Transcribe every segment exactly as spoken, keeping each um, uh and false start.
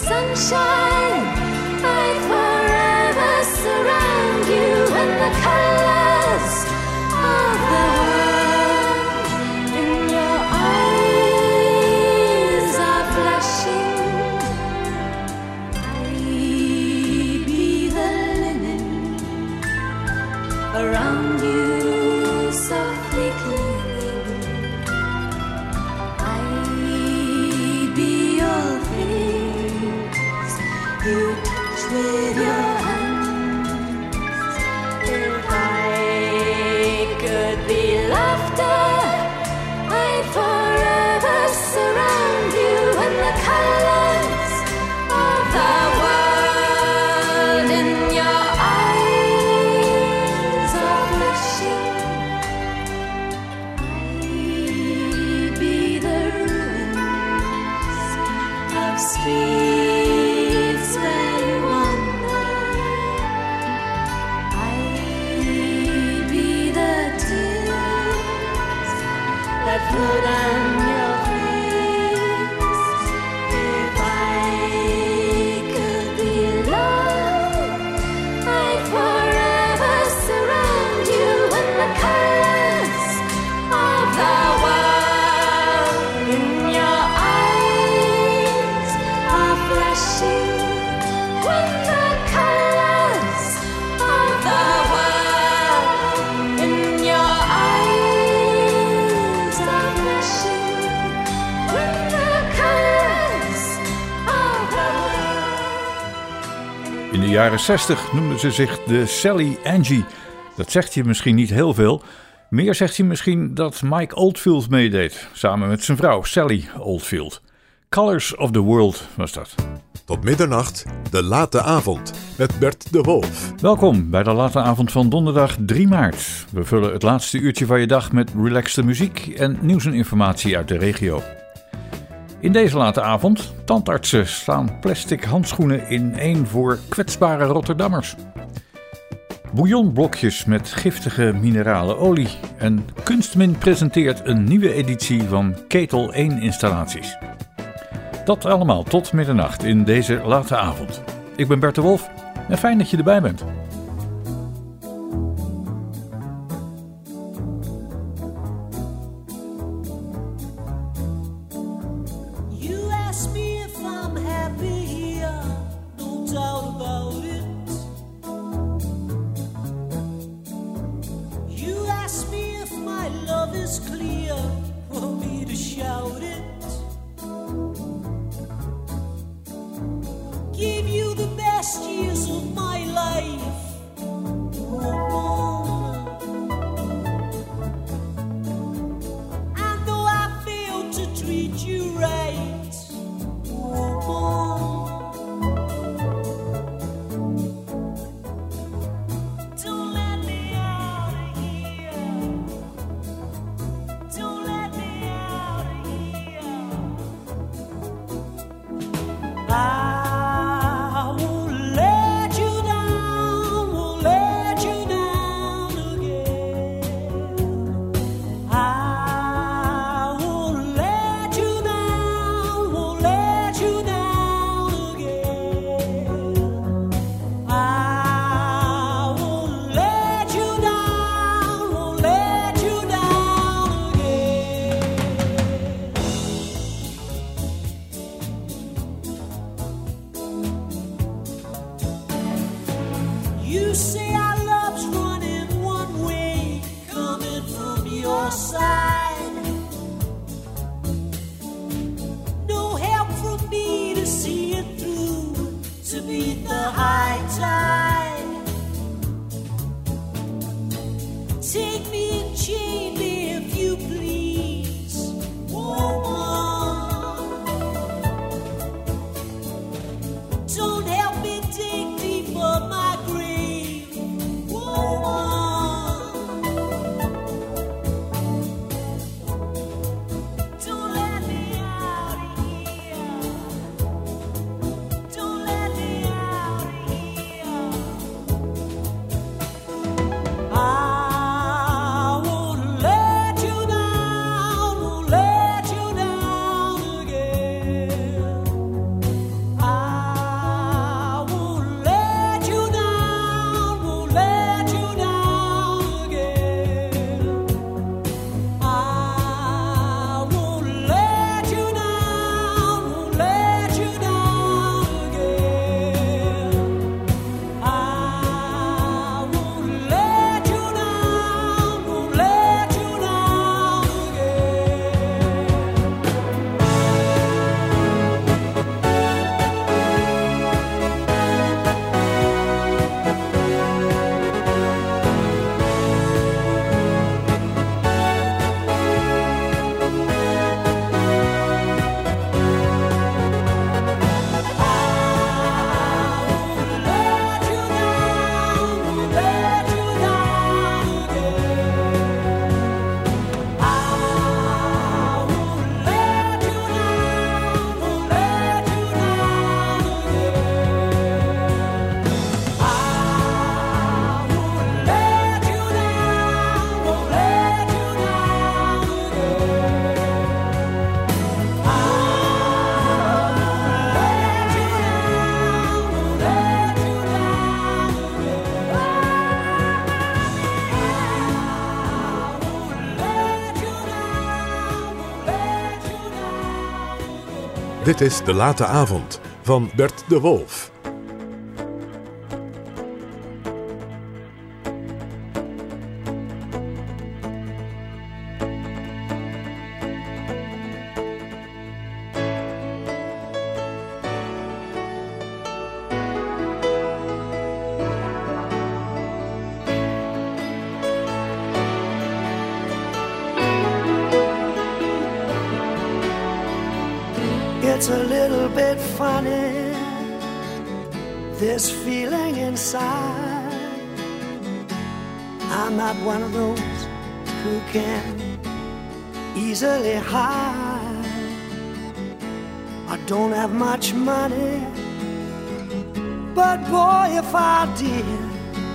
sunshine. I'd forever surround you in the colors of the world. In your eyes are flashing. I'd be the linen around you, softly clinging. I'd be all things you touch with your hands. If I could be laughter, I'd forever surround you in the colors of the world. In your eyes are flashing. I'd be the ruins of streets where you wander. I'd be the tears that flow down your face. If I could be love, I'd forever surround you in the colors of the world. In your eyes are flashing when the colors of the world. In your eyes are flashing when the colors of the world. In de jaren zestig noemde ze zich de Sally Angie. Dat zegt je misschien niet heel veel. Meer zegt je misschien dat Mike Oldfield meedeed, samen met zijn vrouw Sally Oldfield. Colors of the World was dat. Tot middernacht, de late avond, met Bert de Wolf. Welkom bij de late avond van donderdag drie maart. We vullen het laatste uurtje van je dag met relaxte muziek en nieuws en informatie uit de regio. In deze late avond, tandartsen slaan plastic handschoenen ineen voor kwetsbare Rotterdammers. Bouillonblokjes met giftige minerale olie. En Kunstmin presenteert een nieuwe editie van Ketel één installaties. Dat allemaal tot middernacht in deze late avond. Ik ben Bert de Wolf en fijn dat je erbij bent. You ask me if I'm happy here, no doubt about it. You ask me if my love is clear, for me to shout it. Give you the best years of my life. Oh, and though I failed to treat you right, oh, don't let me out of here. Don't let me out of here. I won't let you down, won't let you down again. I won't let you down, won't let you down again. I won't let you down, won't let you down again. You say our love's running one way, coming from your side. No help from me to see it through, to beat the high tide. Take me and chain me if you please, woman. Don't help me dig deeper my grave. Dit is De Late Avond van Bert de Wolf. It's a little bit funny, this feeling inside. I'm not one of those who can easily hide. I don't have much money, but boy, if I did,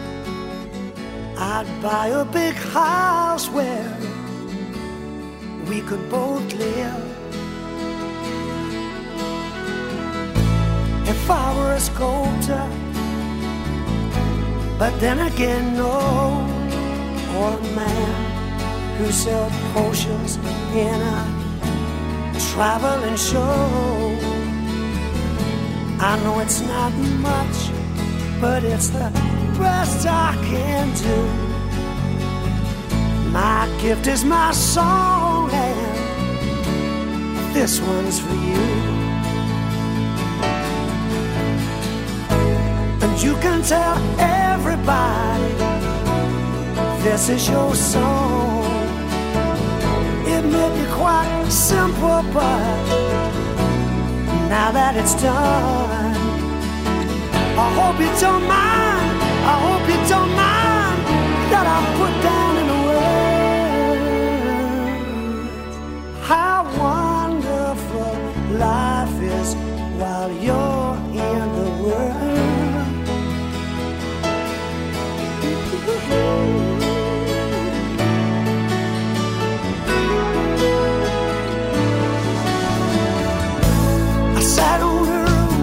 I'd buy a big house where we could both live. If I were a sculptor, but then again, no, or a man who sells potions in a traveling show. I know it's not much, but it's the best I can do. My gift is my song, and this one's for you. You can tell everybody this is your song. It may be quite simple, but now that it's done, I hope you don't mind, I hope you don't mind that I put down in words how wonderful life is while you're in the world. I sat on the roof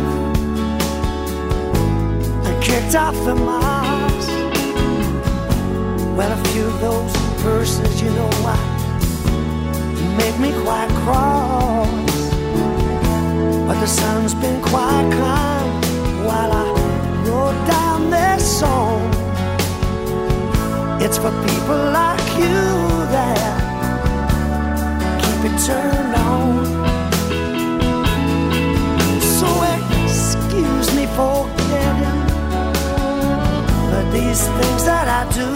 and kicked off the moss. Well, a few of those verses, you know what, make me quite cross. But the sun's been quite kind while I wrote down this song. It's for people like you that keep it turned on. So excuse me for getting but these things that I do.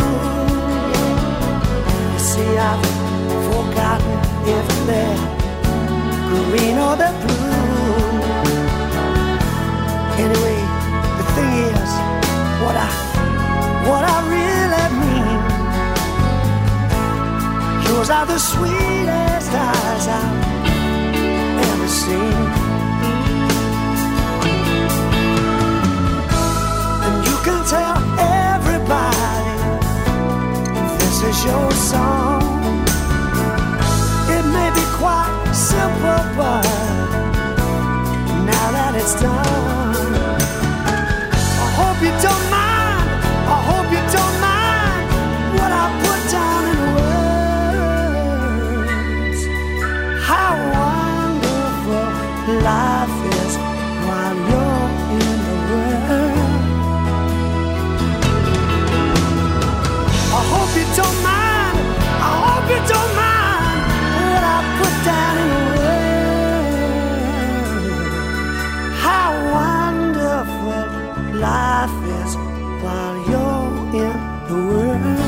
You see, I've forgotten if they're green or they're blue. Anyway, the thing is, what I what I really mean, yours are the sweetest eyes I've ever seen. And you can tell everybody this is your song. It may be quite simple, but now that it's done, I hope you don't mind. I hope you don't mind what I put down in words. How wonderful life is while you're in the world. I hope you don't mind. I hope you don't mind what I put down in words. How wonderful life is while you're in the world,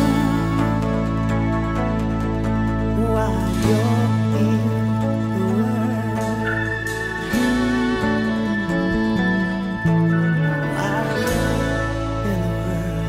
while you're in the world, while you're in the world.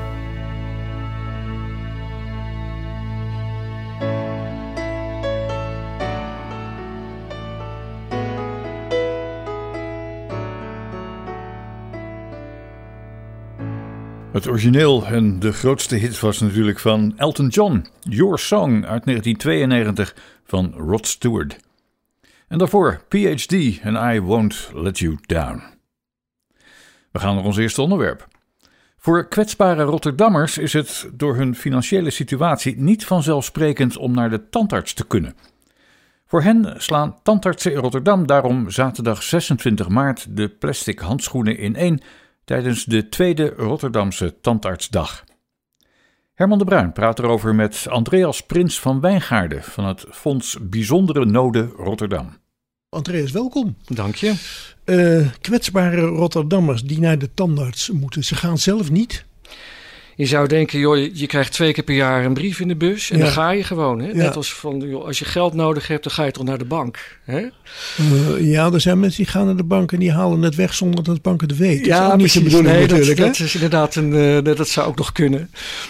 Het origineel en de grootste hit was natuurlijk van Elton John, Your Song uit negentien tweeënnegentig van Rod Stewart. En daarvoor P H D en I Won't Let You Down. We gaan naar ons eerste onderwerp. Voor kwetsbare Rotterdammers is het door hun financiële situatie niet vanzelfsprekend om naar de tandarts te kunnen. Voor hen slaan tandartsen in Rotterdam daarom zaterdag zesentwintig maart de plastic handschoenen ineen tijdens de tweede Rotterdamse Tandartsdag. Herman de Bruin praat erover met Andreas Prins van Wijngaarden van het Fonds Bijzondere Noden Rotterdam. Andreas, welkom. Dank je. Uh, kwetsbare Rotterdammers die naar de tandarts moeten, ze gaan zelf niet? Je zou denken, joh, je krijgt twee keer per jaar een brief in de bus en ja. dan ga je gewoon. Hè? Net ja. als van, joh, als je geld nodig hebt, dan ga je toch naar de bank. Hè? Uh, ja, er zijn mensen die gaan naar de bank en die halen het weg zonder dat de bank het weet. Ja, dat is precies. niet de bedoeling nee, natuurlijk. Dat, hè? dat is inderdaad een, uh, dat zou ook nog kunnen.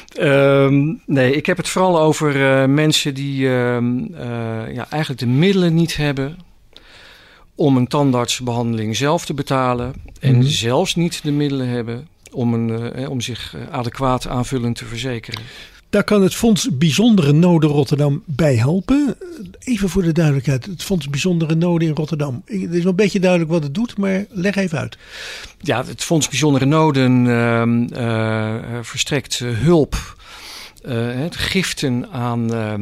Um, nee, ik heb het vooral over uh, mensen die uh, uh, ja, eigenlijk de middelen niet hebben om een tandartsbehandeling zelf te betalen en mm-hmm. zelfs niet de middelen hebben om, een, uh, om zich adequaat aanvullend te verzekeren. Daar kan het Fonds Bijzondere Noden Rotterdam bij helpen. Even voor de duidelijkheid, het Fonds Bijzondere Noden in Rotterdam. Het is wel een beetje duidelijk wat het doet, maar leg even uit. Ja, het Fonds Bijzondere Noden uh, uh, verstrekt uh, hulp. Uh, het giften aan uh,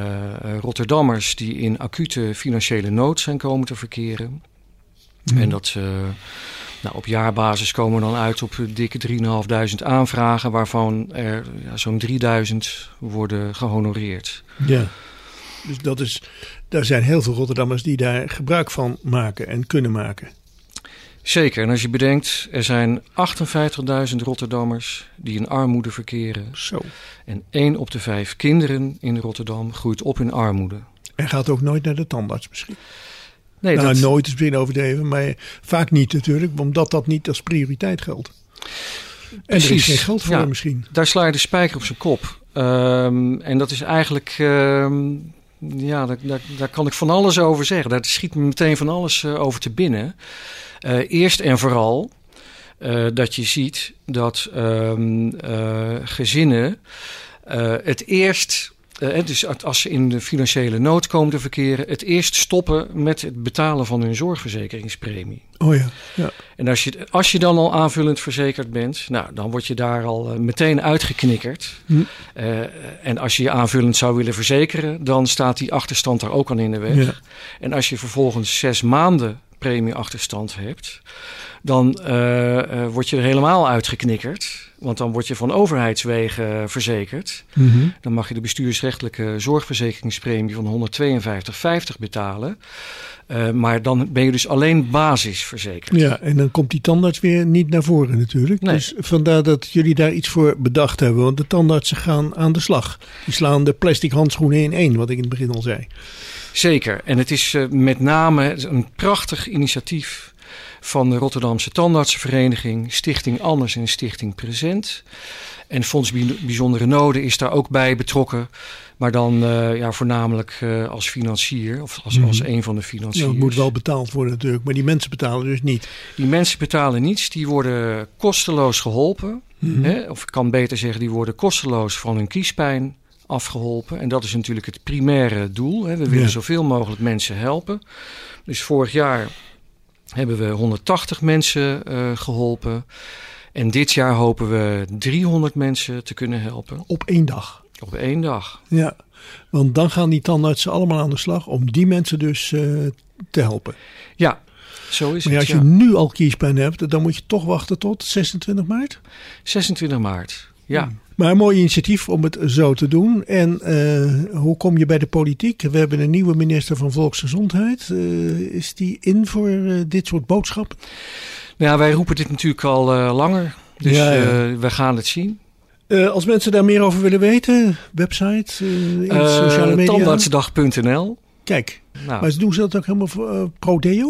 uh, Rotterdammers die in acute financiële nood zijn komen te verkeren. Mm. En dat uh, nou, op jaarbasis komen we dan uit op dikke drieduizend vijfhonderd aanvragen, waarvan er ja, zo'n drieduizend worden gehonoreerd. Ja, dus dat is, daar zijn heel veel Rotterdammers die daar gebruik van maken en kunnen maken. Zeker, en als je bedenkt, er zijn achtenvijftigduizend Rotterdammers die in armoede verkeren. Zo. En één op de vijf kinderen in Rotterdam groeit op in armoede. En gaat ook nooit naar de tandarts misschien? Nee, nou, dat... nooit is misschien overdreven, maar vaak niet natuurlijk, omdat dat niet als prioriteit geldt. En Precies. Er is geen geld voor ja, misschien. Daar sla je de spijker op zijn kop. Um, en dat is eigenlijk... Um, ja, daar, daar, daar kan ik van alles over zeggen. Daar schiet me meteen van alles uh, over te binnen. Uh, eerst en vooral uh, dat je ziet dat um, uh, gezinnen uh, het eerst... Uh, dus als ze in de financiële nood komen te verkeren, het eerst stoppen met het betalen van hun zorgverzekeringspremie. Oh ja. ja. En als je, als je dan al aanvullend verzekerd bent, nou, dan word je daar al uh, meteen uitgeknikkerd. Hm. Uh, en als je je aanvullend zou willen verzekeren, dan staat die achterstand daar ook al in de weg. Ja. En als je vervolgens zes maanden premieachterstand hebt, dan uh, uh, word je er helemaal uitgeknikkerd. Want dan word je van overheidswegen verzekerd. Mm-hmm. Dan mag je de bestuursrechtelijke zorgverzekeringspremie van honderdtweeënvijftig vijftig betalen. Uh, maar dan ben je dus alleen basisverzekerd. Ja, en dan komt die tandarts weer niet naar voren natuurlijk. Nee. Dus vandaar dat jullie daar iets voor bedacht hebben. Want de tandartsen gaan aan de slag. Die slaan de plastic handschoenen in één, wat ik in het begin al zei. Zeker. En het is uh, met name een prachtig initiatief van de Rotterdamse Tandartsenvereniging, Stichting Anders en Stichting Present. En Fonds Bijzondere Noden is daar ook bij betrokken. Maar dan uh, ja, voornamelijk uh, als financier of als, mm-hmm. als een van de financiers. Ja, het moet wel betaald worden natuurlijk, maar die mensen betalen dus niet. Die mensen betalen niets, die worden kosteloos geholpen. Mm-hmm. Hè? Of ik kan beter zeggen, die worden kosteloos van hun kiespijn afgeholpen. En dat is natuurlijk het primaire doel. Hè? We willen ja. zoveel mogelijk mensen helpen. Dus vorig jaar hebben we honderdtachtig mensen uh, geholpen. En dit jaar hopen we driehonderd mensen te kunnen helpen. Op één dag? Op één dag. Ja, want dan gaan die tandartsen allemaal aan de slag om die mensen dus uh, te helpen. Ja, zo is maar het. Als je ja. nu al kiespijn hebt, dan moet je toch wachten tot zesentwintig maart? zesentwintig maart, ja. Hmm. Maar een mooi initiatief om het zo te doen. En uh, hoe kom je bij de politiek? We hebben een nieuwe minister van Volksgezondheid. Uh, is die in voor uh, dit soort boodschappen? Nou ja, wij roepen dit natuurlijk al uh, langer. Dus ja, ja. Uh, we gaan het zien. Uh, als mensen daar meer over willen weten, website, uh, in uh, sociale media? Tandartsdag punt n l. Kijk, nou. Maar doen ze dat ook helemaal voor, uh, pro deo?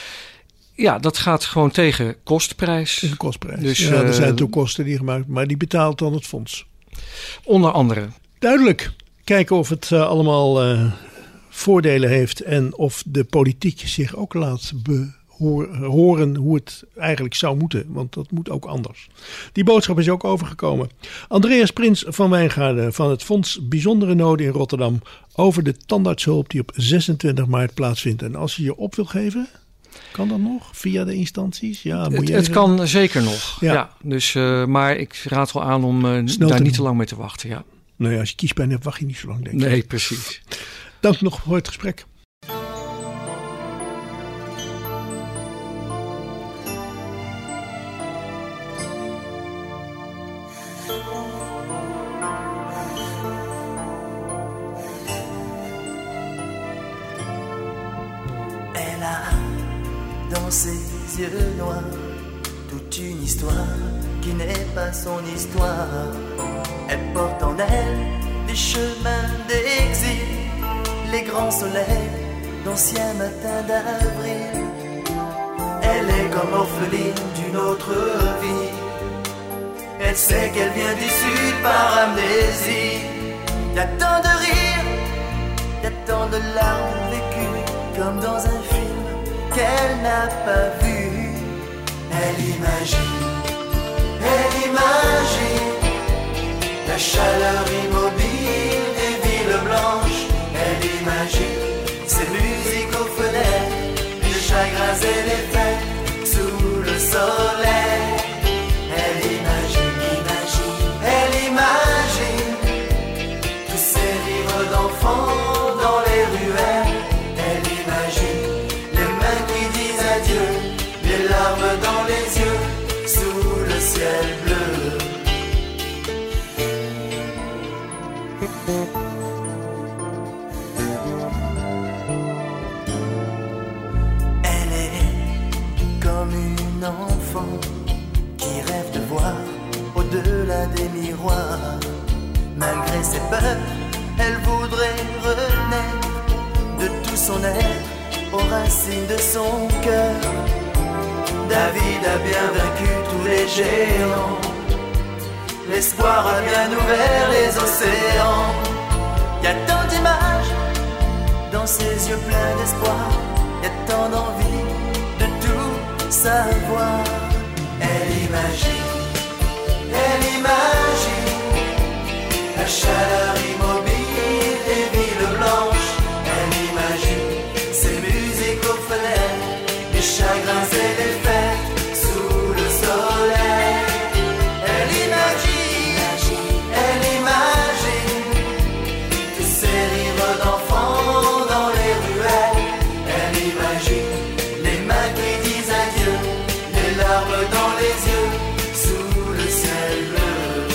Ja, dat gaat gewoon tegen kostprijs. Tegen kostprijs. Dus, ja, er uh, zijn toen kosten die gemaakt, maar die betaalt dan het fonds. Onder andere. Duidelijk. Kijken of het uh, allemaal uh, voordelen heeft en of de politiek zich ook laat behoren hoe het eigenlijk zou moeten. Want dat moet ook anders. Die boodschap is ook overgekomen. Andreas Prins van Wijngaarden van het Fonds Bijzondere Noden in Rotterdam over de tandartshulp die op zesentwintig maart plaatsvindt. En als je je op wil geven, kan dat nog via de instanties? Ja, moet het je het kan zeker nog. Ja. Ja, dus, uh, maar ik raad wel aan om uh, daar te niet doen. te lang mee te wachten. Ja. Nou ja, als je kiespijn hebt, wacht je niet zo lang, denk ik. Nee, precies. Dank nog voor het gesprek. Elle a dans ses yeux noirs toute une histoire qui n'est pas son histoire. Elle porte en elle des chemins d'exil, les grands soleils d'anciens matins d'avril. Elle est comme orpheline d'une autre vie. Elle sait qu'elle vient du sud par amnésie. Y'a tant de rires, y'a tant de larmes vécues, comme dans un film qu'elle n'a pas vu. Elle imagine, elle imagine la chaleur immobile des villes blanches. Elle imagine ces musiques aux fenêtres, les chagrins et les fêtes sous le soleil. Elle imagine, imagine, elle imagine tous ces rires d'enfants dans les ruelles. Elle imagine les mains qui disent adieu, les larmes dans les yeux sous le ciel bleu. Elle est comme une enfant qui rêve de voir au-delà des miroirs. Malgré ses peurs, elle voudrait renaître de tout son être aux racines de son cœur. David a bien vaincu tous les géants. L'espoir a bien ouvert les océans. Y a tant d'images dans ses yeux pleins d'espoir. Y a tant d'envie de tout savoir. Elle imagine, elle imagine la chaleur immobile des villes blanches. Elle imagine ces musiques aux fenêtres, les chagrins et les fêtes sous le soleil. Elle imagine, elle imagine tous ces rires d'enfants dans les ruelles. Elle imagine les mains qui disent adieu, les larmes dans les yeux sous le ciel bleu.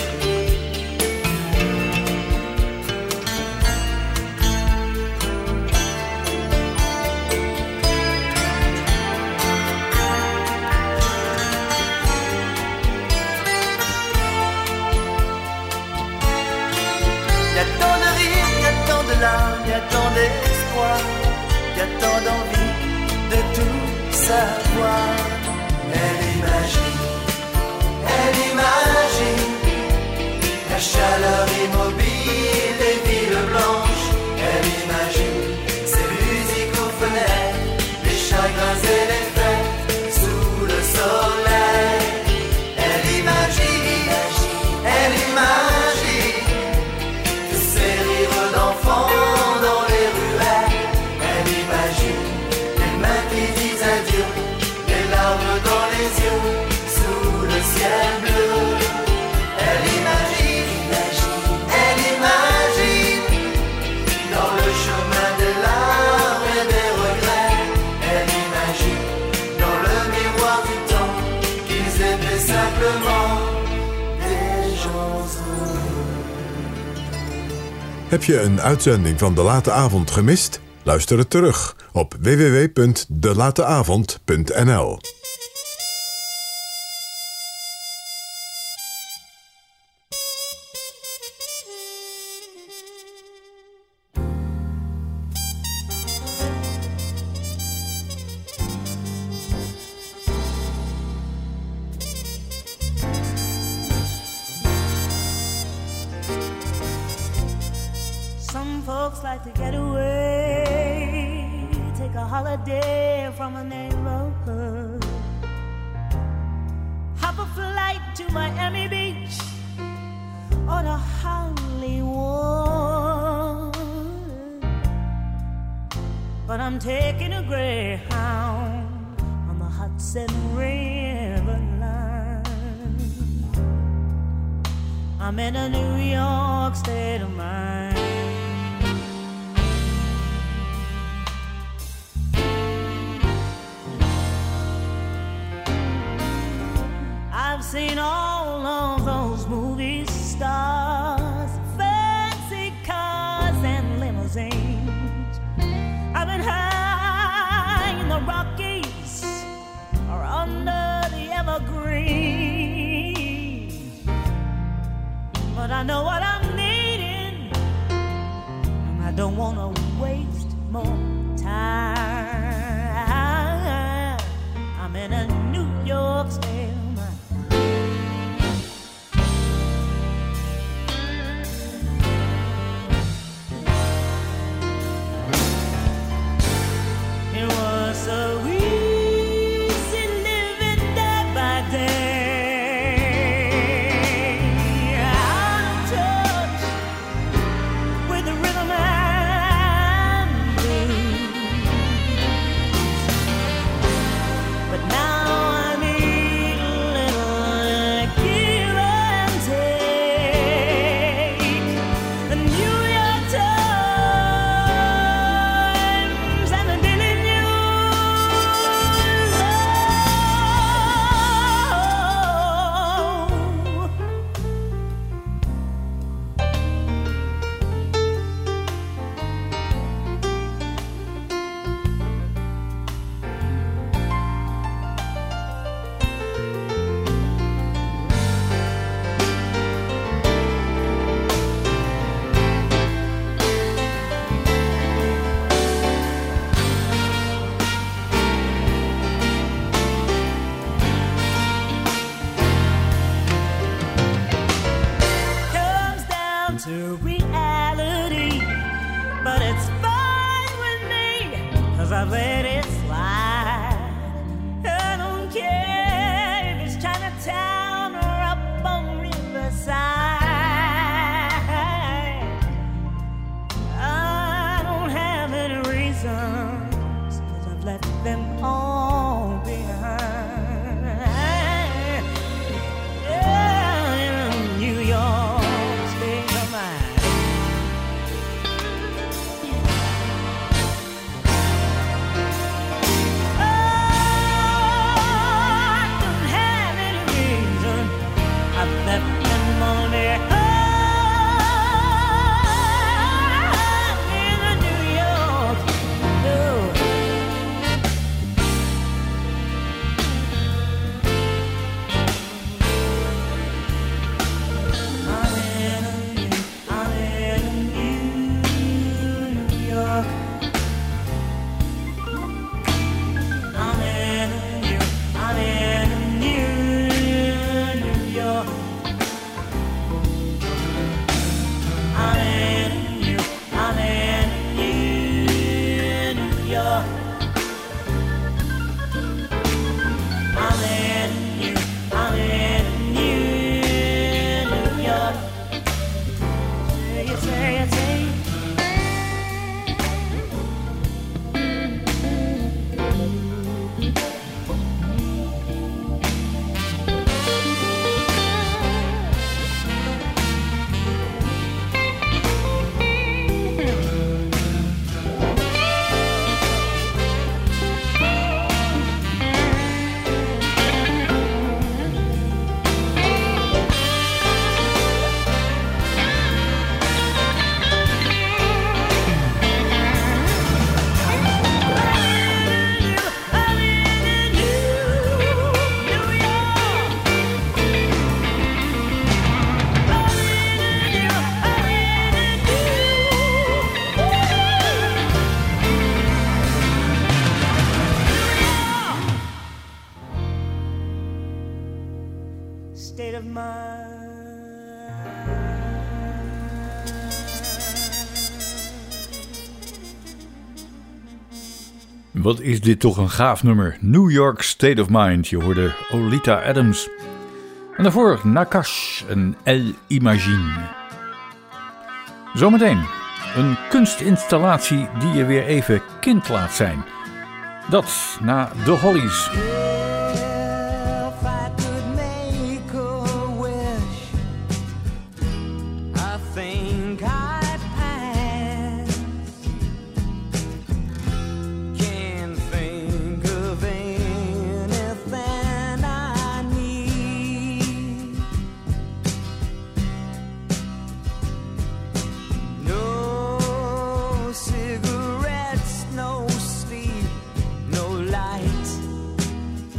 Y a tant de rires, y a tant de larmes, y a tant d'espoir, y a tant d'envie de tout savoir. Elle imagine, elle imagine la chaleur immobile des villes blanches. Elle imagine ces musiques aux fenêtres, les chagrins et les fêtes sous le soleil. Elle imagine, elle imagine tous ces rires d'enfants dans les ruelles. Elle imagine les mains qui disent adieu, les larmes dans les yeux sous le ciel bleu. Elle imagine, elle imagine dans le chemin des larmes et des regrets. Elle imagine dans le miroir du temps qu'ils étaient simplement des gens heureux. Heb je een uitzending van De Late Avond gemist? Luister het terug op w w w punt de late avond punt n l. Some folks like to get away, take a holiday from a neighborhood, hop a flight to Miami Beach or to Hollywood. But I'm taking a Greyhound on the Hudson River line. I'm in a New York state of mind. I've seen all of those movie stars, fancy cars and limousines. I've been high in the left them all behind. Yeah, in New York state of mind. Oh, I don't have any reason. I've left them all behind. State of mind. Wat is dit toch een gaaf nummer. New York State of Mind. Je hoorde Olita Adams. En daarvoor Nakash en El Imagine. Zometeen een kunstinstallatie die je weer even kind laat zijn. Dat na The Hollies. Cigarettes, no sleep, no light.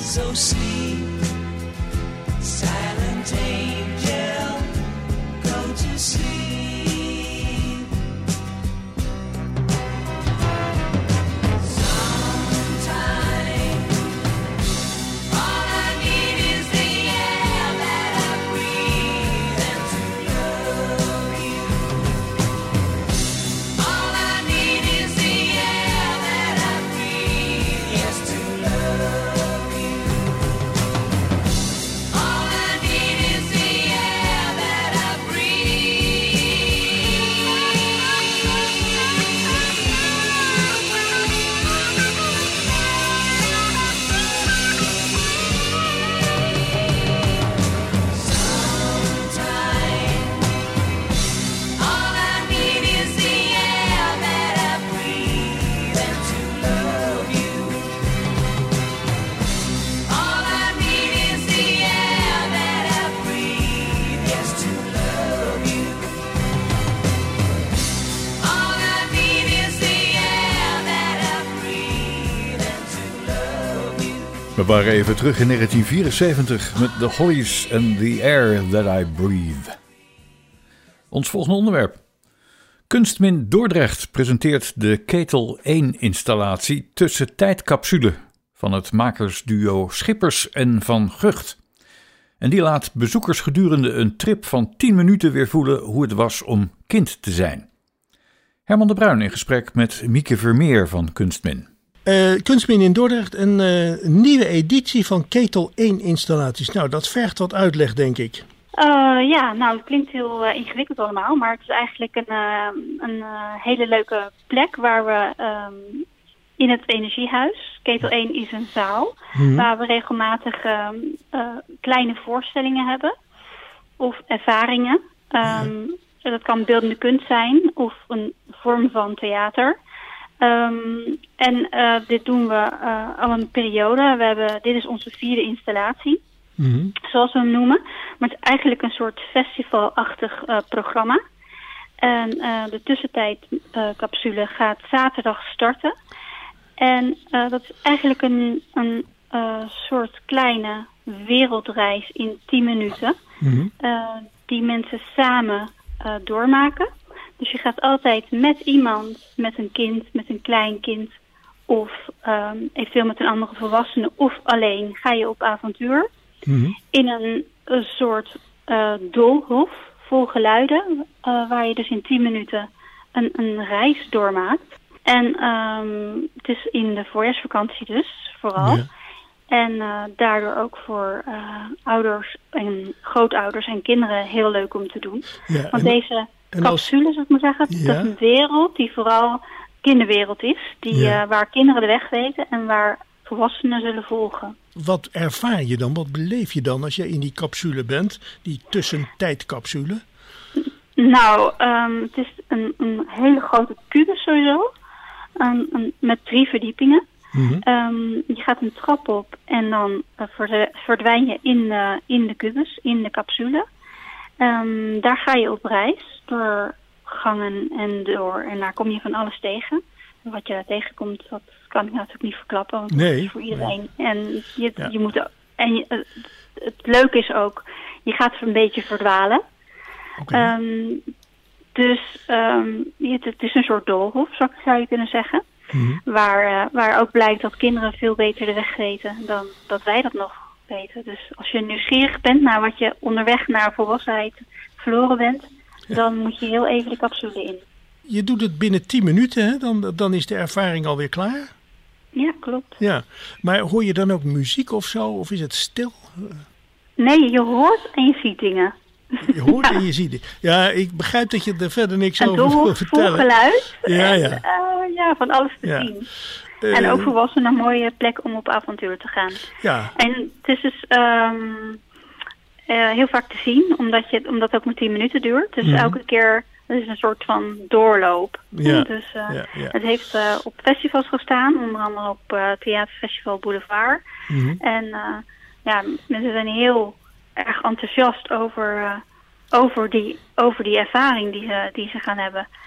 So sleep, silent angel, go to sleep. We waren even terug in negentien vierenzeventig met The Hollies and the Air That I Breathe. Ons volgende onderwerp. Kunstmin Dordrecht presenteert de Ketel één-installatie Tussentijdcapsule van het makersduo Schippers en Van Gucht. En die laat bezoekers gedurende een trip van tien minuten weer voelen hoe het was om kind te zijn. Herman de Bruin in gesprek met Mieke Vermeer van Kunstmin. Uh, Kunstmin in Dordrecht, een uh, nieuwe editie van Ketel één-installaties. Nou, dat vergt wat uitleg, denk ik. Uh, ja, nou, het klinkt heel uh, ingewikkeld allemaal, maar het is eigenlijk een, uh, een uh, hele leuke plek waar we um, in het energiehuis, Ketel één is een zaal, mm-hmm. waar we regelmatig uh, uh, kleine voorstellingen hebben of ervaringen. Um, ja. Dat kan beeldende kunst zijn of een vorm van theater. Um, en uh, dit doen we uh, al een periode. We hebben, dit is onze vierde installatie, mm-hmm. zoals we hem noemen. Maar het is eigenlijk een soort festivalachtig uh, programma. En uh, de tussentijdcapsule uh, gaat zaterdag starten. En uh, dat is eigenlijk een, een uh, soort kleine wereldreis in tien minuten. Mm-hmm. Uh, die mensen samen uh, doormaken. Dus je gaat altijd met iemand, met een kind, met een klein kind of um, eventueel met een andere volwassene of alleen ga je op avontuur. Mm-hmm. In een, een soort uh, doolhof vol geluiden uh, waar je dus in tien minuten een, een reis doormaakt. En um, het is in de voorjaarsvakantie dus vooral. Ja. En uh, daardoor ook voor uh, ouders en grootouders en kinderen heel leuk om te doen. Ja, Want en... deze... En capsule, als... zou ik maar zeggen. Ja. Dat is een wereld die vooral kinderwereld is. Die, ja. uh, waar kinderen de weg weten en waar volwassenen zullen volgen. Wat ervaar je dan? Wat beleef je dan als je in die capsule bent? Die tussentijdcapsule? Nou, um, het is een, een hele grote kubus sowieso. Um, een, met drie verdiepingen. Mm-hmm. Um, je gaat een trap op en dan uh, verdwijn je in, uh, in de kubus, in de capsule. Um, daar ga je op reis door gangen en door. En daar kom je van alles tegen. En wat je daar tegenkomt, dat kan ik natuurlijk niet verklappen. Want nee, dat is voor iedereen. Nee. En, je, ja. je moet, en je, het leuke is ook, je gaat een beetje verdwalen. Okay. Um, dus um, het, het is een soort doolhof, zou, zou je kunnen zeggen. Mm-hmm. Waar, uh, waar ook blijkt dat kinderen veel beter de weg weten dan dat wij dat nog weten. Dus als je nieuwsgierig bent naar wat je onderweg naar volwassenheid verloren bent, ja. dan moet je heel even de capsule in. Je doet het binnen tien minuten, hè? Dan, dan is de ervaring alweer klaar? Ja, klopt. Ja, maar hoor je dan ook muziek of zo? Of is het stil? Nee, je hoort en je ziet dingen. Je hoort ja. en je ziet het. Ja, ik begrijp dat je er verder niks en over wil vertellen. Vol geluid. Ja, ja. En, uh, ja, van alles te ja. zien. Uh, en ook volwassenen een mooie plek om op avontuur te gaan. Ja. En het is dus um, uh, heel vaak te zien, omdat, je, omdat het ook maar tien minuten duurt. Dus mm-hmm. elke keer, het is een soort van doorloop. Ja. Dus uh, ja, ja. het heeft uh, op festivals gestaan, onder andere op uh, Theaterfestival Boulevard. Mm-hmm. En uh, ja, mensen zijn heel erg enthousiast over, uh, over, die, over die ervaring die ze, die ze gaan hebben.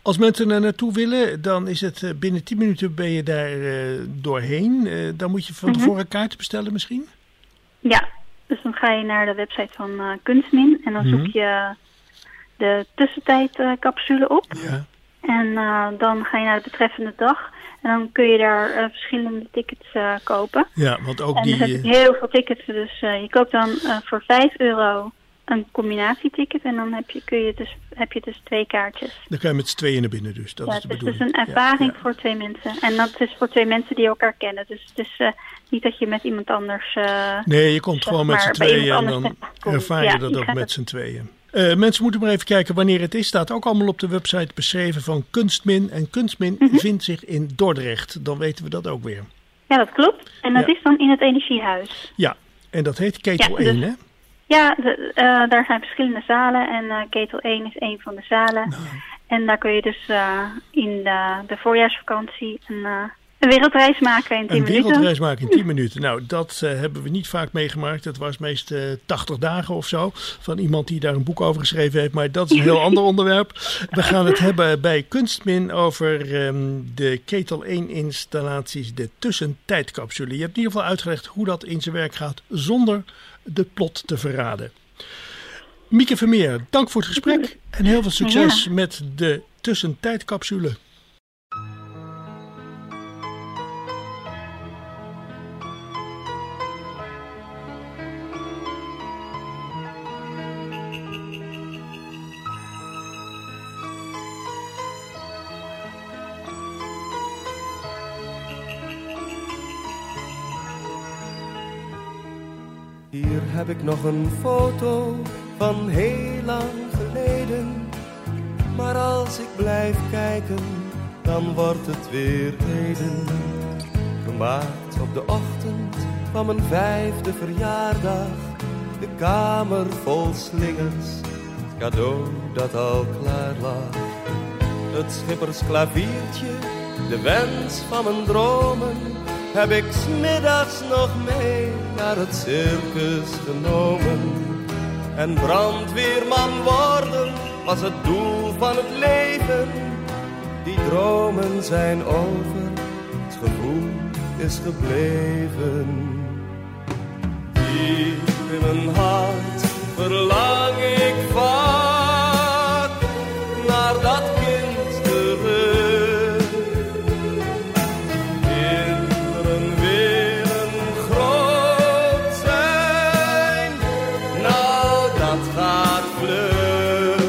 Als mensen er naartoe willen, dan is het uh, binnen tien minuten ben je daar uh, doorheen. Uh, dan moet je van Mm-hmm. tevoren kaarten bestellen misschien? Ja, dus dan ga je naar de website van uh, Kunstmin en dan Mhm. zoek je de tussentijdcapsule op. Ja. En uh, dan ga je naar de betreffende dag en dan kun je daar uh, verschillende tickets uh, kopen. Ja, want ook en die... er zijn heel veel tickets, dus uh, je koopt dan uh, voor vijf euro een combinatieticket en dan heb je, kun je dus, heb je dus twee kaartjes. Dan kan je met z'n tweeën naar binnen dus. Dat ja, is de het is bedoeling. dus een ervaring Ja, ja. voor twee mensen. En dat is voor twee mensen die elkaar kennen. Dus het is uh, niet dat je met iemand anders... Uh, Nee, je komt zeg gewoon met z'n maar, bij tweeën iemand en anders dan terechtkomt. ervaar je Ja, dat je ook gaat met het- z'n tweeën. Uh, mensen moeten maar even kijken wanneer het is. Staat ook allemaal op de website beschreven van Kunstmin. En Kunstmin Mhm. vindt zich in Dordrecht. Dan weten we dat ook weer. Ja, dat klopt. En dat Ja. is dan in het energiehuis. Ja, en dat heet Ketel Ja, dus- één, hè? Ja, de, uh, daar zijn verschillende zalen en uh, Ketel één is een van de zalen. Nou. En daar kun je dus uh, in de, de voorjaarsvakantie een, uh, een wereldreis maken in tien Een minuten. wereldreis maken in tien minuten. Nou, dat uh, hebben we niet vaak meegemaakt. Dat was meest uh, tachtig dagen of zo. Van iemand die daar een boek over geschreven heeft. Maar dat is een heel ander onderwerp. We gaan het hebben bij Kunstmin over um, de Ketel één installaties. De tussentijdcapsule. Je hebt in ieder geval uitgelegd hoe dat in zijn werk gaat. Zonder de plot te verraden. Mieke Vermeer, dank voor het gesprek. En heel veel succes Ja. met de tussentijdcapsule. Hier heb ik nog een foto van heel lang geleden. Maar als ik blijf kijken, dan wordt het weer heden. Gemaakt op de ochtend van mijn vijfde verjaardag. De kamer vol slingers, het cadeau dat al klaar lag. Het schippersklaviertje, de wens van mijn dromen, heb ik 's middags nog mee naar het circus genomen. En brandweerman worden was het doel van het leven. Die dromen zijn over, het gevoel is gebleven. Diep in mijn hart verlang ik vaak naar dat kind terug. Kinderen willen groot zijn, nou dat gaat vlug.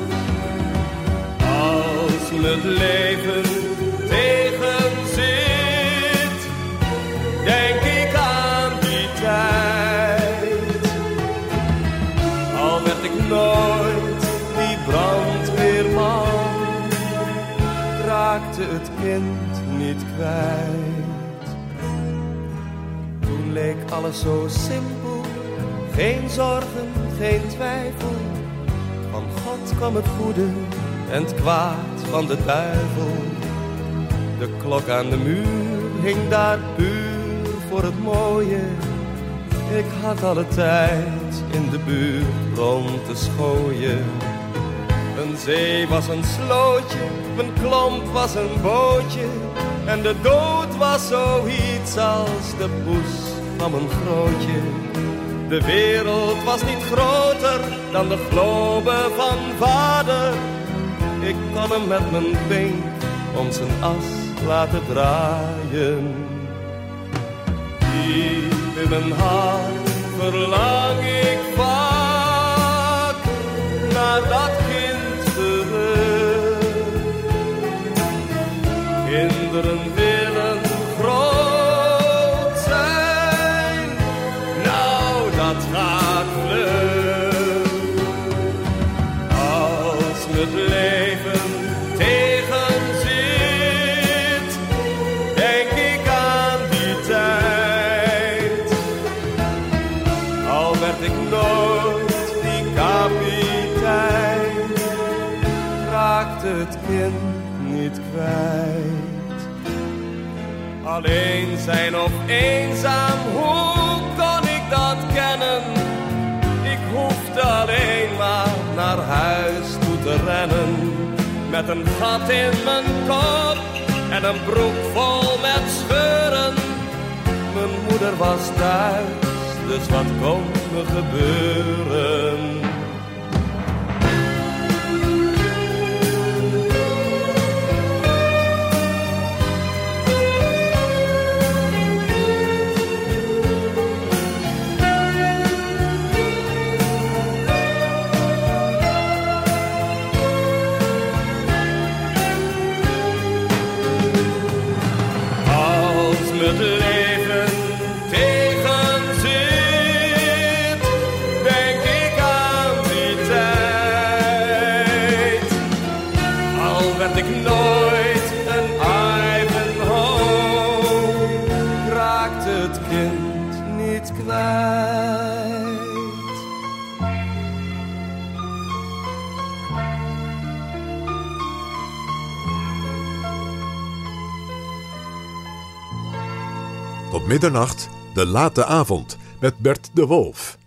Als me het leven tegenzit, denk ik aan die tijd. Al werd ik nooit die brandweerman, raakte het kind niet kwijt. Toen leek alles zo simpel, geen zorgen, geen twijfel. Van God kwam het goede en het kwaad van de duivel. De klok aan de muur hing daar puur voor het mooie. Ik had alle tijd in de buurt rond te schooien. Een zee was een slootje, mijn klomp was een bootje. En de dood was zoiets als de poes van mijn grootje. De wereld was niet groter dan de globe van vader. Ik kon hem met mijn pink om zijn as laten draaien. Diep in mijn hart verlang ik vaak naar dat kind terug. Kinderen willen groot zijn, nou dat gaat vlug. Als het leven tegenzit, denk ik aan die tijd. Al werd ik nooit die kapitein, raakte het kind niet kwijt. Alleen zijn of eenzaam, hoe kon ik dat kennen? Ik hoefde alleen maar naar huis toe te rennen. met een gat in mijn kop en een broek vol met scheuren. Mijn moeder was thuis, dus wat kon me gebeuren? Het leven tegenzit, denk ik aan die tijd. Al werd ik nooit een Ivanhoe, raakte het kind niet kwijt. Tot middernacht, de late avond, met Bert de Wolf.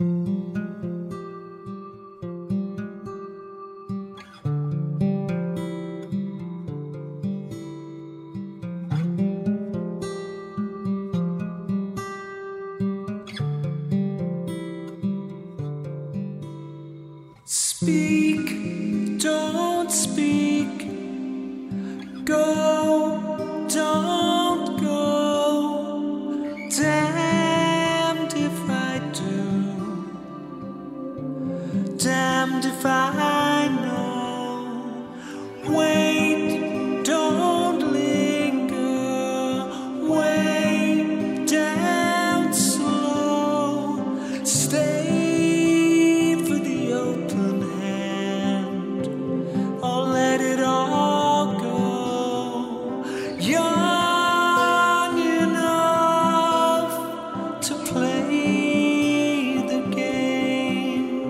Speak, don't speak. Go, don't go. Damned if I do. Damned if I know. Wait, don't linger. Wait down slow. Stay for the open hand, or let it all go. Young enough to play the game,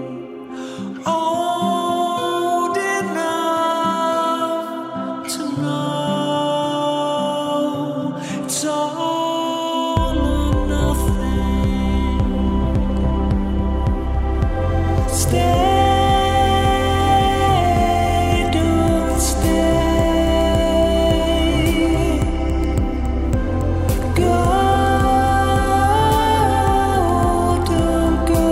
old enough to know it's all or nothing. Stay, don't stay. Go, don't go.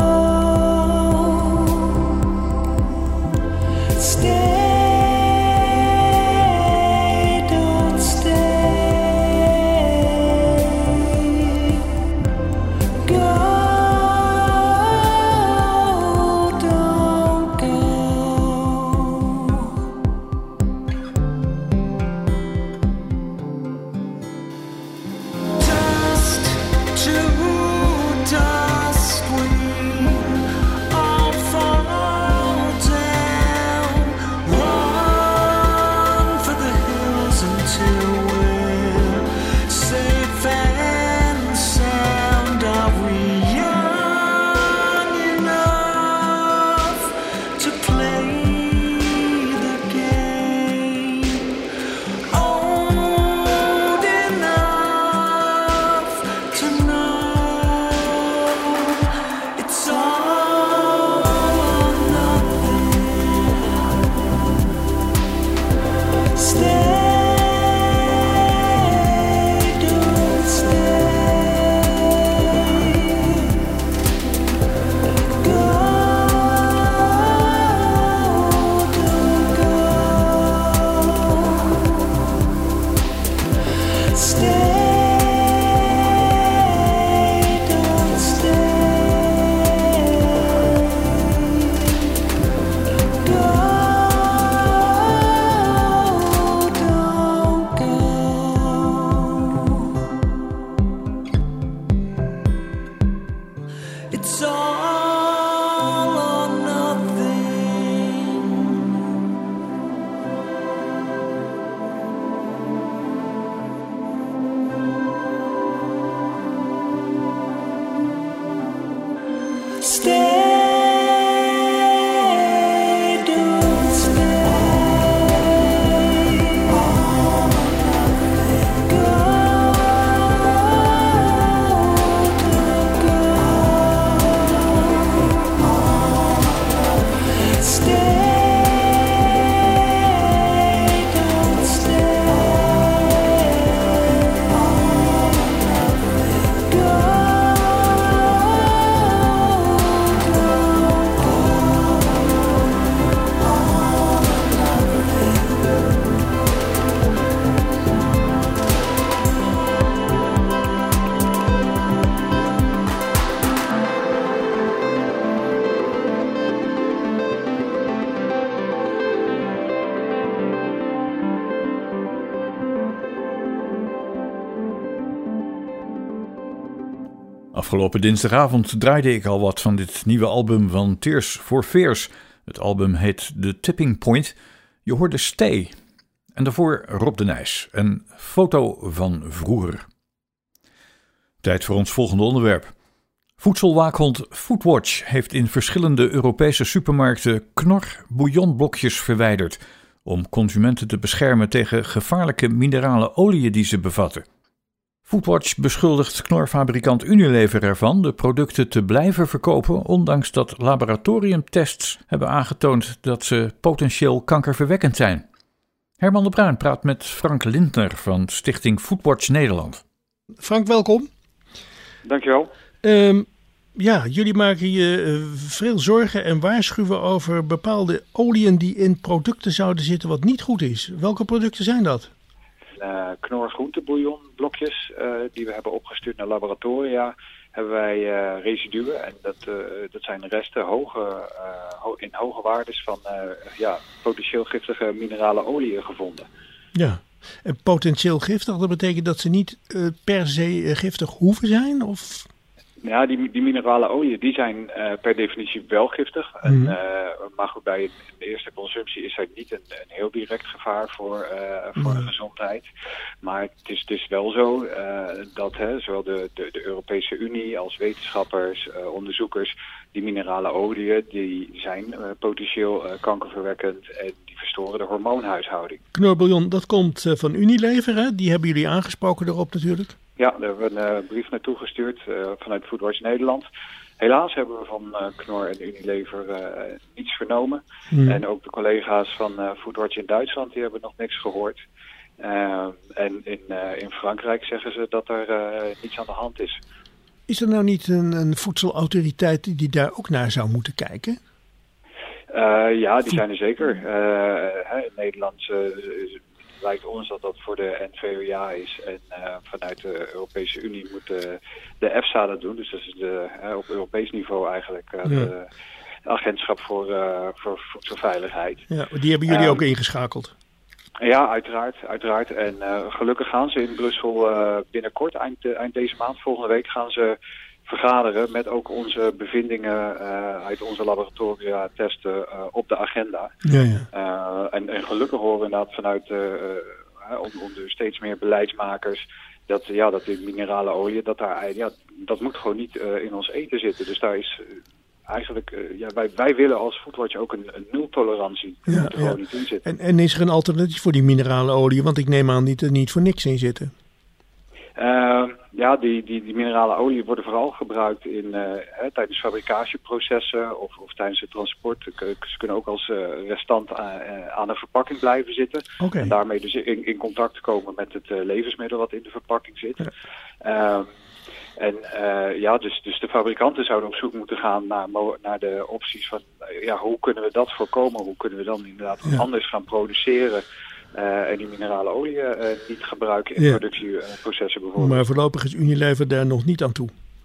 Stay, don't stay. Go, don't go. Dust to dust, we all fall down. Run for the hills until we're safe and sound. Are we young enough to play the game? Old enough to know it's all or nothing. Stay, don't stay. Go, don't go. Stay, don't stay. Go, don't go. It's all or nothing. Stay, don't stay. Go, don't go. Stay, Afgelopen dinsdagavond draaide ik al wat van dit nieuwe album van Tears for Fears. Het album heet The Tipping Point. Je hoorde Stay. En daarvoor Rob de Nijs, een foto van vroeger. Tijd voor ons volgende onderwerp. Voedselwaakhond Foodwatch heeft in verschillende Europese supermarkten Knorr bouillonblokjes verwijderd om consumenten te beschermen tegen gevaarlijke minerale oliën die ze bevatten. Foodwatch beschuldigt Knorr-fabrikant Unilever ervan de producten te blijven verkopen, ondanks dat laboratoriumtests hebben aangetoond dat ze potentieel kankerverwekkend zijn. Herman de Bruin praat met Frank Lindner van Stichting Foodwatch Nederland. Frank, welkom. Dankjewel. Um, ja, jullie maken je uh, veel zorgen en waarschuwen over bepaalde oliën die in producten zouden zitten wat niet goed is. Welke producten zijn dat? Uh, Knorr groentebouillonblokjes uh, die we hebben opgestuurd naar laboratoria, hebben wij uh, residuen. En dat, uh, dat zijn resten hoge, uh, ho- in hoge waardes van uh, ja, potentieel giftige minerale oliën gevonden. Ja, en potentieel giftig, dat betekent dat ze niet uh, per se uh, giftig hoeven zijn? Of... Ja, die, die minerale oliën die zijn uh, per definitie wel giftig. En, Mm-hmm. uh, maar goed, bij de eerste consumptie is er niet een, een heel direct gevaar voor, uh, voor Mm-hmm. de gezondheid. Maar het is dus wel zo uh, dat hè, zowel de, de, de Europese Unie als wetenschappers, uh, onderzoekers, die minerale oliën die zijn uh, potentieel uh, kankerverwekkend en die verstoren de hormoonhuishouding. Knorr bouillon, dat komt uh, van Unilever, hè? Die hebben jullie aangesproken daarop natuurlijk. Ja, daar hebben we een uh, brief naartoe gestuurd uh, vanuit Foodwatch Nederland. Helaas hebben we van uh, Knorr en Unilever uh, niets vernomen. Hmm. En ook de collega's van uh, Foodwatch in Duitsland die hebben nog niks gehoord. Uh, en in, uh, in Frankrijk zeggen ze dat er uh, niets aan de hand is. Is er nou niet een, een voedselautoriteit die daar ook naar zou moeten kijken? Uh, ja, die zijn er zeker. Uh, hè, in Nederland uh, lijkt ons dat dat voor de N V O A is. En uh, vanuit de Europese Unie moet de, de EFSA dat doen. Dus dat is de, uh, op Europees niveau eigenlijk uh, Ja. de agentschap voor, uh, voor voedselveiligheid. Ja, die hebben jullie Um, ook ingeschakeld. Ja, uiteraard. uiteraard. En uh, gelukkig gaan ze in Brussel uh, binnenkort, eind, eind deze maand, volgende week, gaan ze vergaderen met ook onze bevindingen uh, uit onze laboratoria testen uh, op de agenda. Ja, ja. Uh, en, en gelukkig horen we inderdaad vanuit uh, uh, onder steeds meer beleidsmakers dat, ja, dat die minerale olie, dat, daar, ja, dat moet gewoon niet uh, in ons eten zitten. Dus daar is uh, eigenlijk, uh, ja, wij, wij willen als Foodwatch ook een, een nultolerantie. Die Ja, moet er ja. gewoon niet in zitten. En, en is er een alternatief voor die minerale olie? Want ik neem aan niet er niet voor niks in zitten. Uh, ja, die, die, die minerale olie worden vooral gebruikt in, uh, hè, tijdens fabricatieprocessen of, of tijdens het transport. Ze kunnen ook als uh, restant aan, uh, aan een verpakking blijven zitten. Oké. En daarmee dus in, in contact komen met het uh, levensmiddel wat in de verpakking zit. Ja. Uh, en uh, ja, dus, dus de fabrikanten zouden op zoek moeten gaan naar, mo- naar de opties van, uh, ja, hoe kunnen we dat voorkomen? Hoe kunnen we dan inderdaad Ja. anders gaan produceren? Uh, en die minerale olie uh, niet gebruiken in Ja. productieprocessen bijvoorbeeld. Maar voorlopig is Unilever daar nog niet aan toe.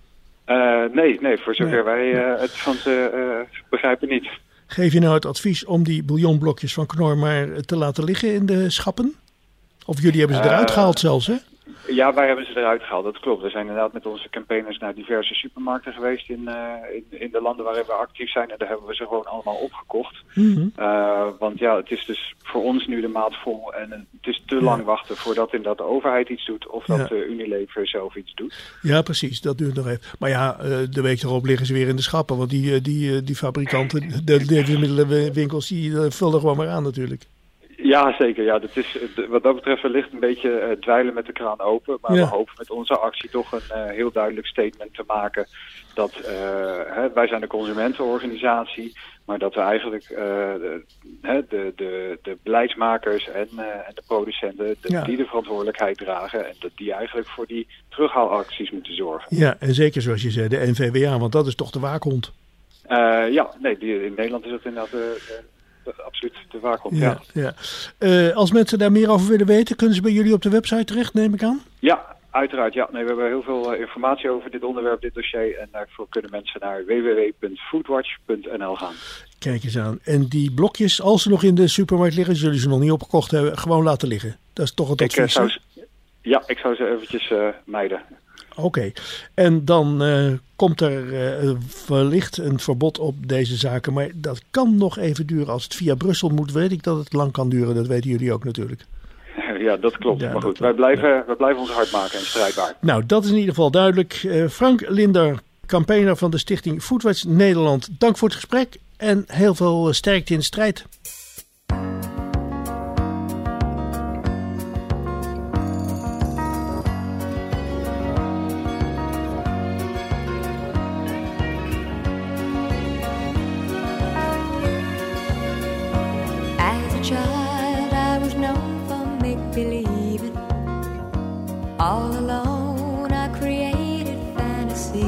Uh, nee, nee, voor zover Nee. wij uh, het van ze uh, begrijpen niet. Geef je nou het advies om die bouillonblokjes van Knorr maar te laten liggen in de schappen? Of jullie hebben ze eruit Uh, gehaald zelfs, hè? Ja, wij hebben ze eruit gehaald, dat klopt. We zijn inderdaad met onze campaigners naar diverse supermarkten geweest in, uh, in, in de landen waarin we actief zijn. En daar hebben we ze gewoon allemaal opgekocht. Mhm. Uh, want ja, het is dus voor ons nu de maat vol en het is te Ja. lang wachten voordat inderdaad de overheid iets doet of dat Ja. uh, Unilever zelf iets doet. Ja, precies. Dat duurt nog even. Maar ja, uh, de week erop liggen ze weer in de schappen. Want die, uh, die, uh, die fabrikanten, de levensmiddelenwinkels, die uh, vullen gewoon maar aan natuurlijk. Ja, zeker. Ja, dat is, d- wat dat betreft wellicht een beetje uh, dweilen met de kraan open. Maar Ja. we hopen met onze actie toch een uh, heel duidelijk statement te maken. Dat uh, hè, wij zijn de consumentenorganisatie, maar dat we eigenlijk uh, de, hè, de, de, de beleidsmakers en, uh, en de producenten, de, Ja. die de verantwoordelijkheid dragen. En dat die eigenlijk voor die terughaalacties moeten zorgen. Ja, en zeker zoals je zei, de N V W A, want dat is toch de waakhond. Uh, ja, nee, die, in Nederland is dat inderdaad uh, uh, absoluut de waakhond. Ja. Ja, ja. Uh, als mensen daar meer over willen weten, kunnen ze bij jullie op de website terecht, neem ik aan? Ja, uiteraard. Ja. Nee, we hebben heel veel uh, informatie over dit onderwerp, dit dossier. En daarvoor kunnen mensen naar w w w punt foodwatch punt n l gaan. Kijk eens aan. En die blokjes, als ze nog in de supermarkt liggen, zullen ze nog niet opgekocht hebben, gewoon laten liggen. Dat is toch het Ik, uh, advies, zou, hè? ze- ja, ik zou ze eventjes uh, mijden. Oké, okay. En dan uh, komt er uh, wellicht een verbod op deze zaken. Maar dat kan nog even duren. Als het via Brussel moet, weet ik dat het lang kan duren. Dat weten jullie ook natuurlijk. Ja, dat klopt. Ja, maar goed, dat, wij, blijven, ja. wij blijven ons hard maken en strijdbaar. Nou, dat is in ieder geval duidelijk. Uh, Frank Linder, campaigner van de stichting Foodwatch Nederland. Dank voor het gesprek en heel veel sterkte in de strijd. All alone I created fantasies.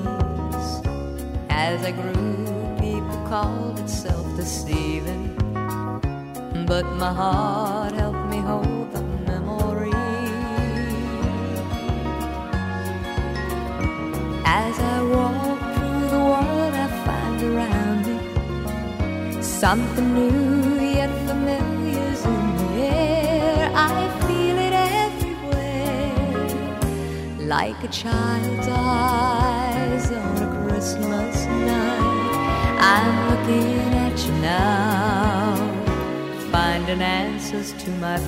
As I grew, people called it self-deceiving, but my heart helped me hold the memory. As I walk through the world I find around me, something new yet familiar's in the air. I feel it like a child's eyes on a Christmas night. I'm looking at you now, finding answers to my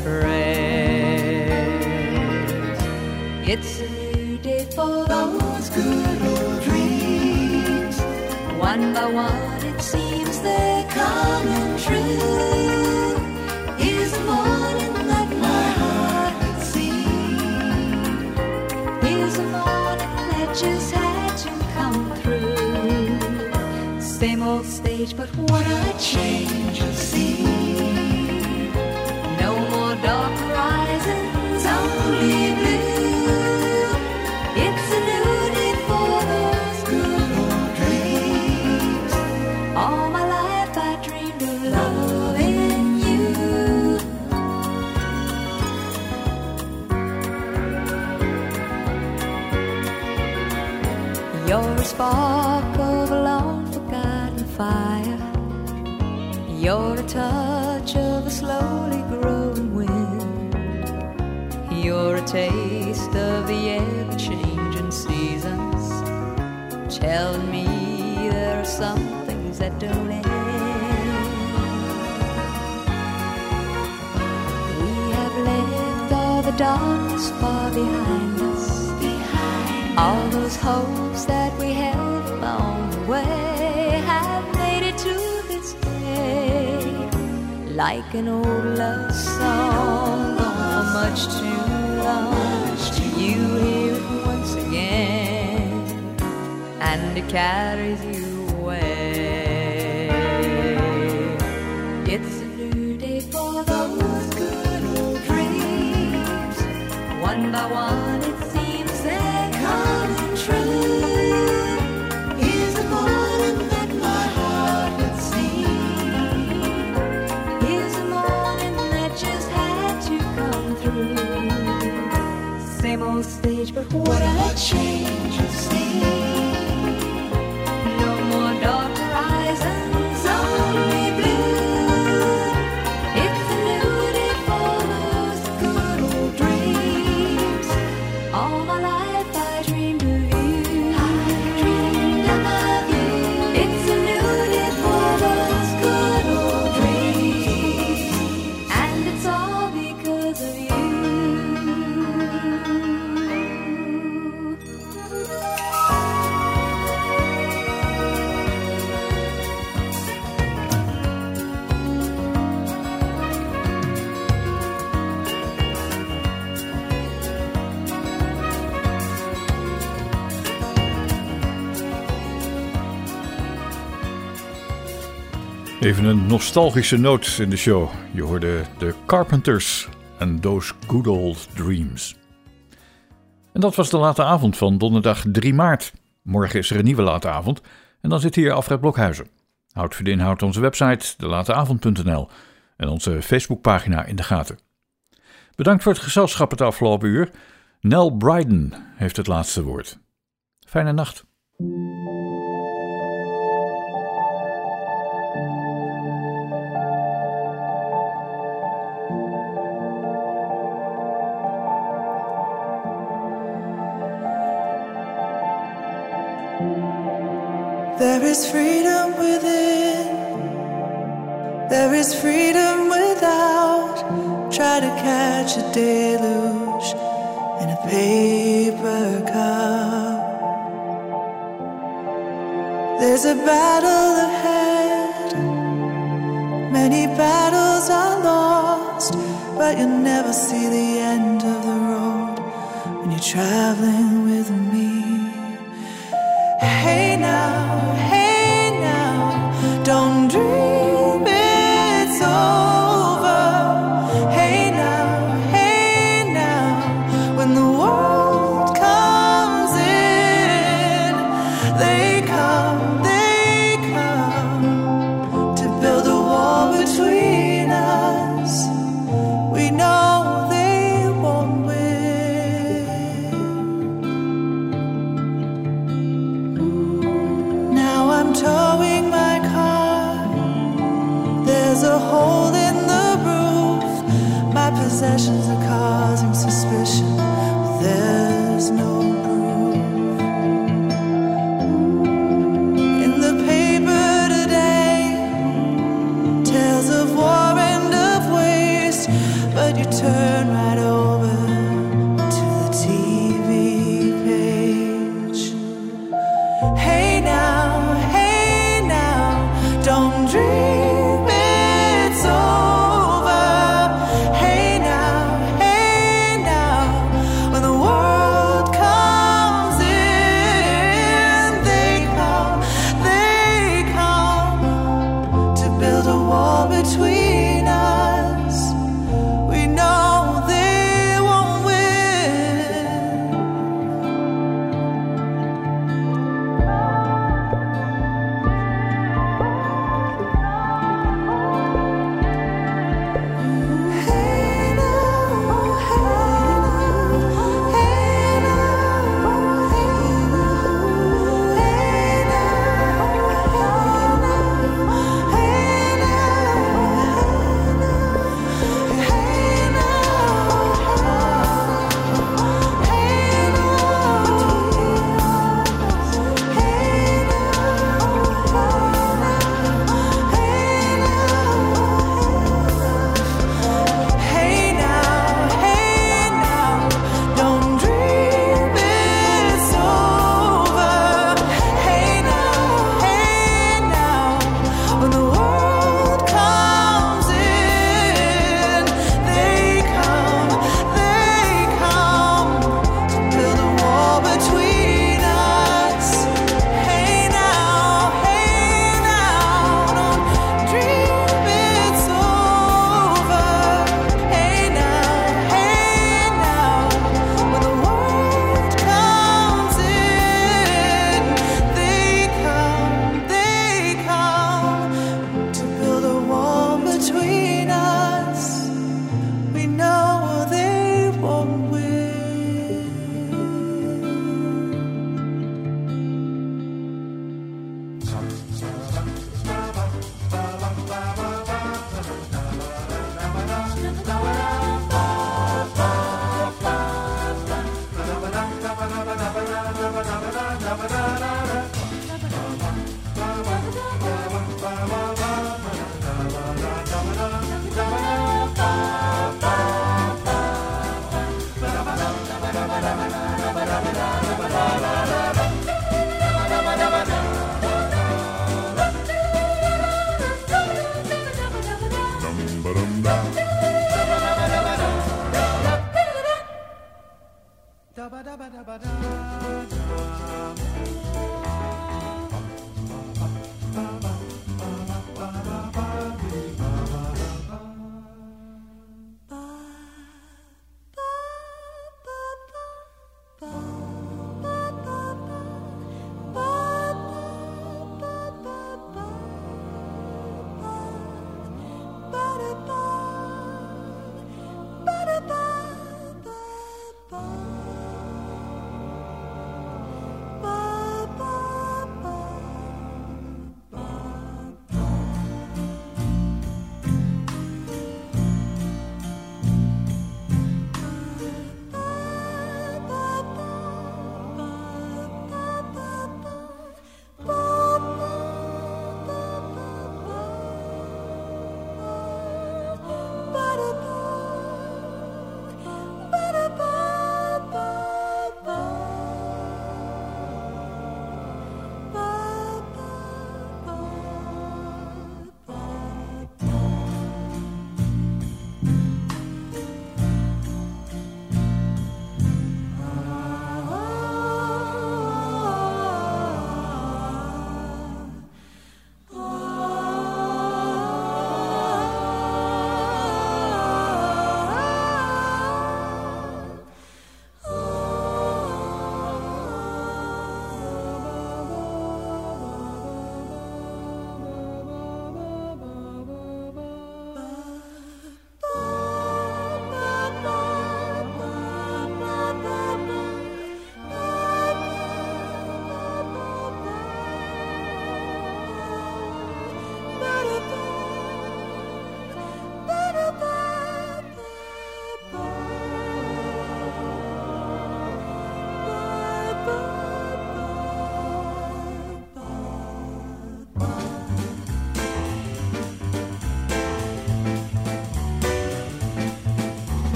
prayers. It's a new day for those good old dreams. One by one it seems they're coming true. Here's the morning that my heart could see. Here's a morning that just had to come through. Same old stage, but what a change of scene. No more dark horizons, only blue. It's a new day for those good old dreams. All my life I dreamed of loving you. You're a spark of a long forgotten fire. You're a touch of a slowly growing wind. You're a taste of the ever-changing seasons, telling me there are some things that don't end. We have left all the darkness far behind us. All those hopes that we held along the way have made it to this day. Like an old love song, gone for much too long. You hear it once again, and it carries you away. It's a new day for those good old dreams. One by one it seems they're coming true. Here's the morning that my heart could see. Here's the morning that just had to come through. Same old stage, but what a change of scene. No more dark horizons, only blue. It's a new day for those good old dreams. All my life I dreamed of you. I dreamed of you. It's a new day for those good old dreams, and it's all because of you. Even een nostalgische noot in de show. Je hoorde de Carpenters en Those Good Old Dreams. En dat was de late avond van donderdag drie maart. Morgen is er een nieuwe late avond en dan zit hier Alfred Blokhuizen. Houd voor de inhoud onze website de late avond punt n l en onze Facebookpagina in de gaten. Bedankt voor het gezelschap het afgelopen uur. Nell Bryden heeft het laatste woord. Fijne nacht. There is freedom within. There is freedom without. Try to catch a deluge in a paper cup. There's a battle ahead. Many battles are lost, but you'll never see the end of the road when you're traveling with me. Hey now, hey now, don't dream it's over. Hey now, hey now, when the world comes in, they come, they come to build a wall between us. We know they won't win. Now I'm towing my car. There's a hole in the roof. My possessions are causing suspicion, but there's no proof. In the paper today, tales of war and of waste, but you turn right over to the T V page. Hey now, hey now, don't dream it's over. Hey now, hey now, when the world comes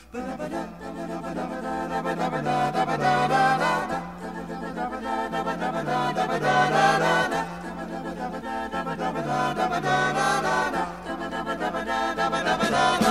Ba-da-ba-da